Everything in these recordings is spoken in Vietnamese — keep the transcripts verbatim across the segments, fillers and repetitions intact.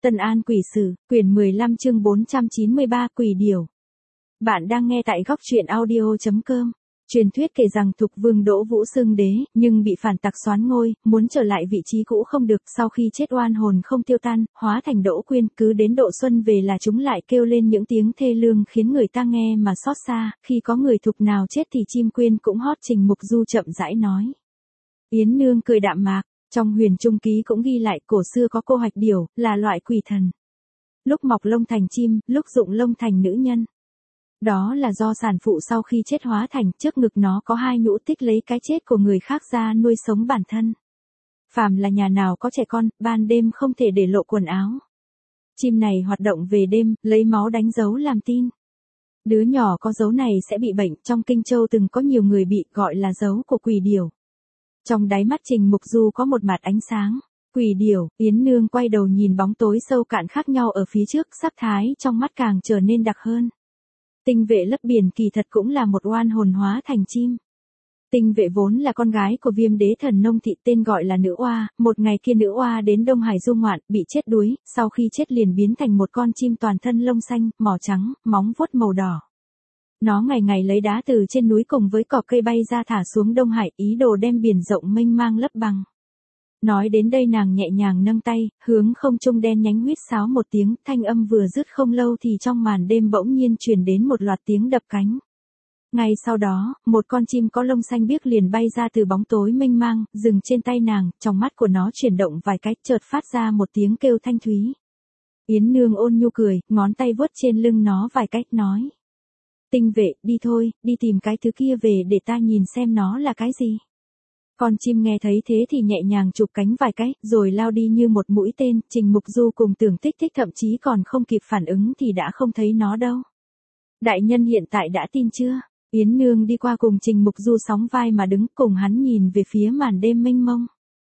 Tân An Quỷ Sử, quyển mười lăm chương bốn trăm chín mươi ba Quỷ Điểu. Bạn đang nghe tại góc truyện audio chấm com. Truyền thuyết kể rằng Thục Vương Đỗ Vũ xưng đế, nhưng bị phản tặc soán ngôi, muốn trở lại vị trí cũ không được, sau khi chết oan hồn không tiêu tan, hóa thành Đỗ Quyên, cứ đến độ xuân về là chúng lại kêu lên những tiếng thê lương khiến người ta nghe mà xót xa, khi có người Thục nào chết thì chim Quyên cũng hót. Trình Mục Du chậm rãi nói. Yến Nương cười đạm mạc. Trong Huyền Trung Ký cũng ghi lại cổ xưa có cô hạch điểu, là loại quỷ thần. Lúc mọc lông thành chim, lúc rụng lông thành nữ nhân. Đó là do sản phụ sau khi chết hóa thành, trước ngực nó có hai nhũ tích lấy cái chết của người khác ra nuôi sống bản thân. Phàm là nhà nào có trẻ con, ban đêm không thể để lộ quần áo. Chim này hoạt động về đêm, lấy máu đánh dấu làm tin. Đứa nhỏ có dấu này sẽ bị bệnh, trong Kinh Châu từng có nhiều người bị, gọi là dấu của quỷ điểu. Trong đáy mắt Trình Mục Du có một mạt ánh sáng. Quỷ điểu. Yến Nương quay đầu nhìn bóng tối sâu cạn khác nhau ở phía trước, sắc thái trong mắt càng trở nên đặc hơn. Tinh Vệ lấp biển kỳ thật cũng là một oan hồn hóa thành chim. Tinh Vệ vốn là con gái của Viêm Đế Thần Nông Thị, tên gọi là Nữ Oa. Một ngày kia Nữ Oa đến Đông Hải du ngoạn, bị chết đuối, sau khi chết liền biến thành một con chim toàn thân lông xanh, mỏ trắng, móng vuốt màu đỏ. Nó ngày ngày lấy đá từ trên núi cùng với cỏ cây bay ra thả xuống Đông Hải, ý đồ đem biển rộng mênh mang lấp bằng. Nói đến đây nàng nhẹ nhàng nâng tay, hướng không trung đen nhánh huýt sáo một tiếng, thanh âm vừa dứt không lâu thì trong màn đêm bỗng nhiên truyền đến một loạt tiếng đập cánh. Ngay sau đó, một con chim có lông xanh biếc liền bay ra từ bóng tối mênh mang, dừng trên tay nàng, trong mắt của nó chuyển động vài cái, chợt phát ra một tiếng kêu thanh thúy. Yến Nương ôn nhu cười, ngón tay vuốt trên lưng nó vài cách nói. Tinh Vệ, đi thôi, đi tìm cái thứ kia về để ta nhìn xem nó là cái gì. Con chim nghe thấy thế thì nhẹ nhàng chụp cánh vài cái, rồi lao đi như một mũi tên. Trình Mục Du cùng Tưởng Tích Tích thậm chí còn không kịp phản ứng thì đã không thấy nó đâu. Đại nhân hiện tại đã tin chưa? Yến Nương đi qua cùng Trình Mục Du sóng vai mà đứng cùng hắn nhìn về phía màn đêm mênh mông.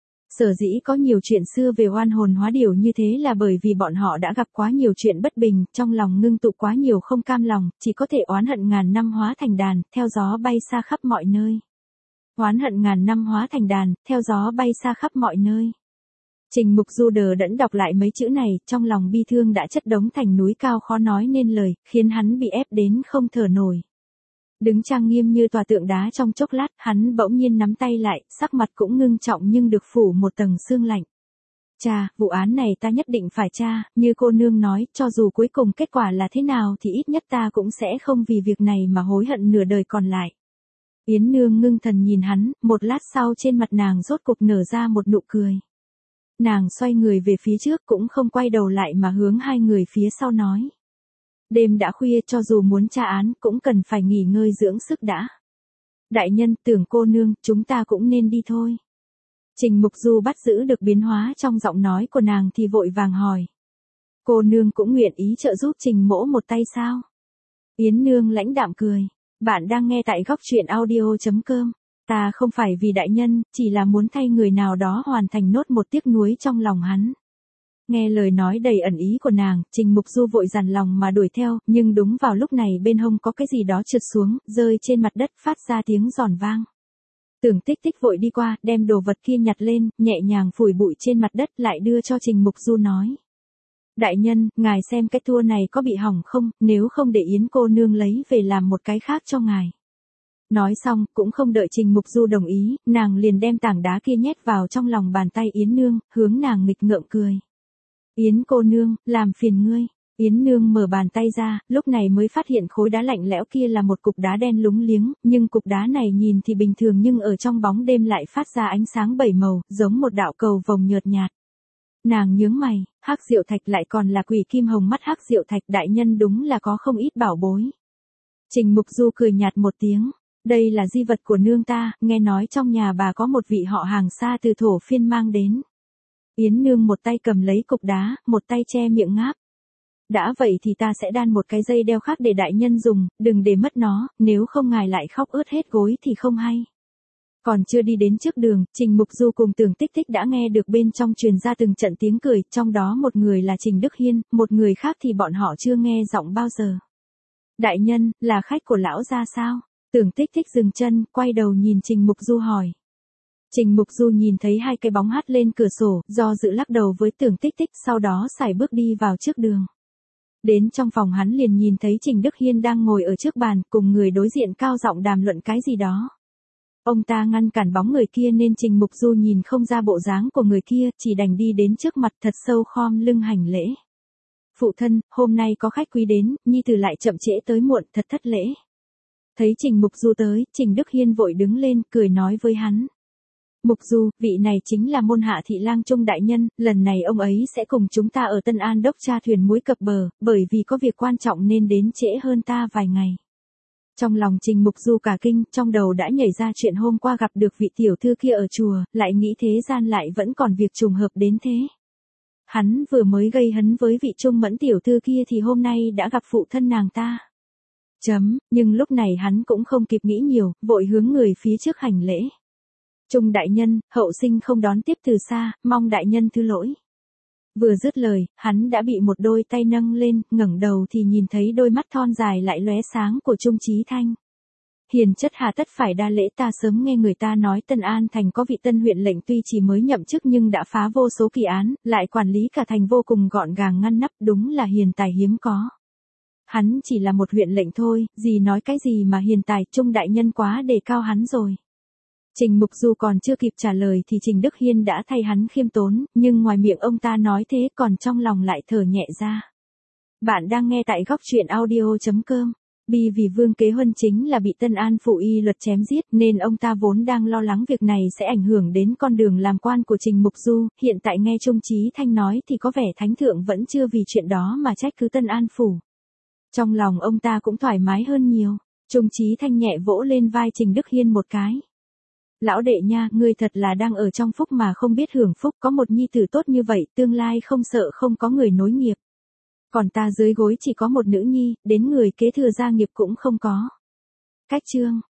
Sở dĩ có nhiều chuyện xưa về oan hồn hóa điểu như thế là bởi vì bọn họ đã gặp quá nhiều chuyện bất bình, trong lòng ngưng tụ quá nhiều không cam lòng, chỉ có thể oán hận ngàn năm hóa thành đàn, theo gió bay xa khắp mọi nơi. Oán hận ngàn năm hóa thành đàn, theo gió bay xa khắp mọi nơi. Trình Mục Du đờ đẫn đọc lại mấy chữ này, trong lòng bi thương đã chất đống thành núi cao khó nói nên lời, khiến hắn bị ép đến không thở nổi. Đứng trang nghiêm như tòa tượng đá trong chốc lát, hắn bỗng nhiên nắm tay lại, sắc mặt cũng ngưng trọng nhưng được phủ một tầng sương lạnh. Cha, vụ án này ta nhất định phải tra, như cô nương nói, cho dù cuối cùng kết quả là thế nào thì ít nhất ta cũng sẽ không vì việc này mà hối hận nửa đời còn lại. Yến Nương ngưng thần nhìn hắn, một lát sau trên mặt nàng rốt cục nở ra một nụ cười. Nàng xoay người về phía trước cũng không quay đầu lại mà hướng hai người phía sau nói. Đêm đã khuya, cho dù muốn tra án cũng cần phải nghỉ ngơi dưỡng sức đã. Đại nhân, Tưởng cô nương, chúng ta cũng nên đi thôi. Trình Mục Du bắt giữ được biến hóa trong giọng nói của nàng thì vội vàng hỏi. Cô nương cũng nguyện ý trợ giúp Trình mỗ một tay sao? Yến Nương lãnh đạm cười. Bạn đang nghe tại góc truyện audio chấm com. Ta không phải vì đại nhân, chỉ là muốn thay người nào đó hoàn thành nốt một tiếc nuối trong lòng hắn. Nghe lời nói đầy ẩn ý của nàng, Trình Mục Du vội dằn lòng mà đuổi theo, nhưng đúng vào lúc này bên hông có cái gì đó trượt xuống, rơi trên mặt đất phát ra tiếng giòn vang. Tưởng Tích Tích vội đi qua, đem đồ vật kia nhặt lên, nhẹ nhàng phủi bụi trên mặt đất lại đưa cho Trình Mục Du nói. Đại nhân, ngài xem cái thua này có bị hỏng không, nếu không để Yến cô nương lấy về làm một cái khác cho ngài. Nói xong, cũng không đợi Trình Mục Du đồng ý, nàng liền đem tảng đá kia nhét vào trong lòng bàn tay Yến Nương, hướng nàng nghịch ngợm cười. Yến cô nương, làm phiền ngươi. Yến Nương mở bàn tay ra, lúc này mới phát hiện khối đá lạnh lẽo kia là một cục đá đen lúng liếng, nhưng cục đá này nhìn thì bình thường nhưng ở trong bóng đêm lại phát ra ánh sáng bảy màu, giống một đạo cầu vồng nhợt nhạt. Nàng nhướng mày, hắc diệu thạch lại còn là quỷ kim hồng mắt hắc diệu thạch, đại nhân đúng là có không ít bảo bối. Trình Mục Du cười nhạt một tiếng, đây là di vật của nương ta, nghe nói trong nhà bà có một vị họ hàng xa từ thổ phiên mang đến. Yến Nương một tay cầm lấy cục đá, một tay che miệng ngáp. Đã vậy thì ta sẽ đan một cái dây đeo khác để đại nhân dùng, đừng để mất nó, nếu không ngài lại khóc ướt hết gối thì không hay. Còn chưa đi đến trước đường, Trình Mục Du cùng Tưởng Tích Tích đã nghe được bên trong truyền ra từng trận tiếng cười, trong đó một người là Trình Đức Hiên, một người khác thì bọn họ chưa nghe giọng bao giờ. Đại nhân, là khách của lão gia sao? Tưởng Tích Tích dừng chân, quay đầu nhìn Trình Mục Du hỏi. Trình Mục Du nhìn thấy hai cái bóng hắt lên cửa sổ, do dự lắc đầu với Tưởng Tích Tích, sau đó sải bước đi vào trước đường. Đến trong phòng hắn liền nhìn thấy Trình Đức Hiên đang ngồi ở trước bàn, cùng người đối diện cao giọng đàm luận cái gì đó. Ông ta ngăn cản bóng người kia nên Trình Mục Du nhìn không ra bộ dáng của người kia, chỉ đành đi đến trước mặt thật sâu khom lưng hành lễ. Phụ thân, hôm nay có khách quý đến, nhi tử lại chậm trễ tới muộn, thật thất lễ. Thấy Trình Mục Du tới, Trình Đức Hiên vội đứng lên, cười nói với hắn. Mục Du, vị này chính là môn hạ thị lang Trung đại nhân, lần này ông ấy sẽ cùng chúng ta ở Tân An đốc tra thuyền muối cập bờ, bởi vì có việc quan trọng nên đến trễ hơn ta vài ngày. Trong lòng Trình Mục Du cả kinh, trong đầu đã nhảy ra chuyện hôm qua gặp được vị tiểu thư kia ở chùa, lại nghĩ thế gian lại vẫn còn việc trùng hợp đến thế. Hắn vừa mới gây hấn với vị Trung Mẫn tiểu thư kia thì hôm nay đã gặp phụ thân nàng ta. Chấm, nhưng lúc này hắn cũng không kịp nghĩ nhiều, vội hướng người phía trước hành lễ. Trung đại nhân, hậu sinh không đón tiếp từ xa, mong đại nhân thứ lỗi. Vừa dứt lời, hắn đã bị một đôi tay nâng lên, ngẩng đầu thì nhìn thấy đôi mắt thon dài lại lóe sáng của Trung Chí Thanh. Hiền chất hà tất phải đa lễ, ta sớm nghe người ta nói Tân An thành có vị tân huyện lệnh tuy chỉ mới nhậm chức nhưng đã phá vô số kỳ án, lại quản lý cả thành vô cùng gọn gàng ngăn nắp, đúng là hiền tài hiếm có. Hắn chỉ là một huyện lệnh thôi, gì nói cái gì mà hiền tài, Trung đại nhân quá đề cao hắn rồi. Trình Mục Du còn chưa kịp trả lời thì Trình Đức Hiên đã thay hắn khiêm tốn, nhưng ngoài miệng ông ta nói thế còn trong lòng lại thở nhẹ ra. Bạn đang nghe tại góc truyện audio chấm com. Bi vì Vương Kế Huân chính là bị Tân An phủ y luật chém giết nên ông ta vốn đang lo lắng việc này sẽ ảnh hưởng đến con đường làm quan của Trình Mục Du, hiện tại nghe Trung Chí Thanh nói thì có vẻ thánh thượng vẫn chưa vì chuyện đó mà trách cứ Tân An phủ. Trong lòng ông ta cũng thoải mái hơn nhiều, Trung Chí Thanh nhẹ vỗ lên vai Trình Đức Hiên một cái. Lão đệ nha, ngươi thật là đang ở trong phúc mà không biết hưởng phúc, có một nhi tử tốt như vậy, tương lai không sợ không có người nối nghiệp. Còn ta dưới gối chỉ có một nữ nhi, đến người kế thừa gia nghiệp cũng không có. Cách chương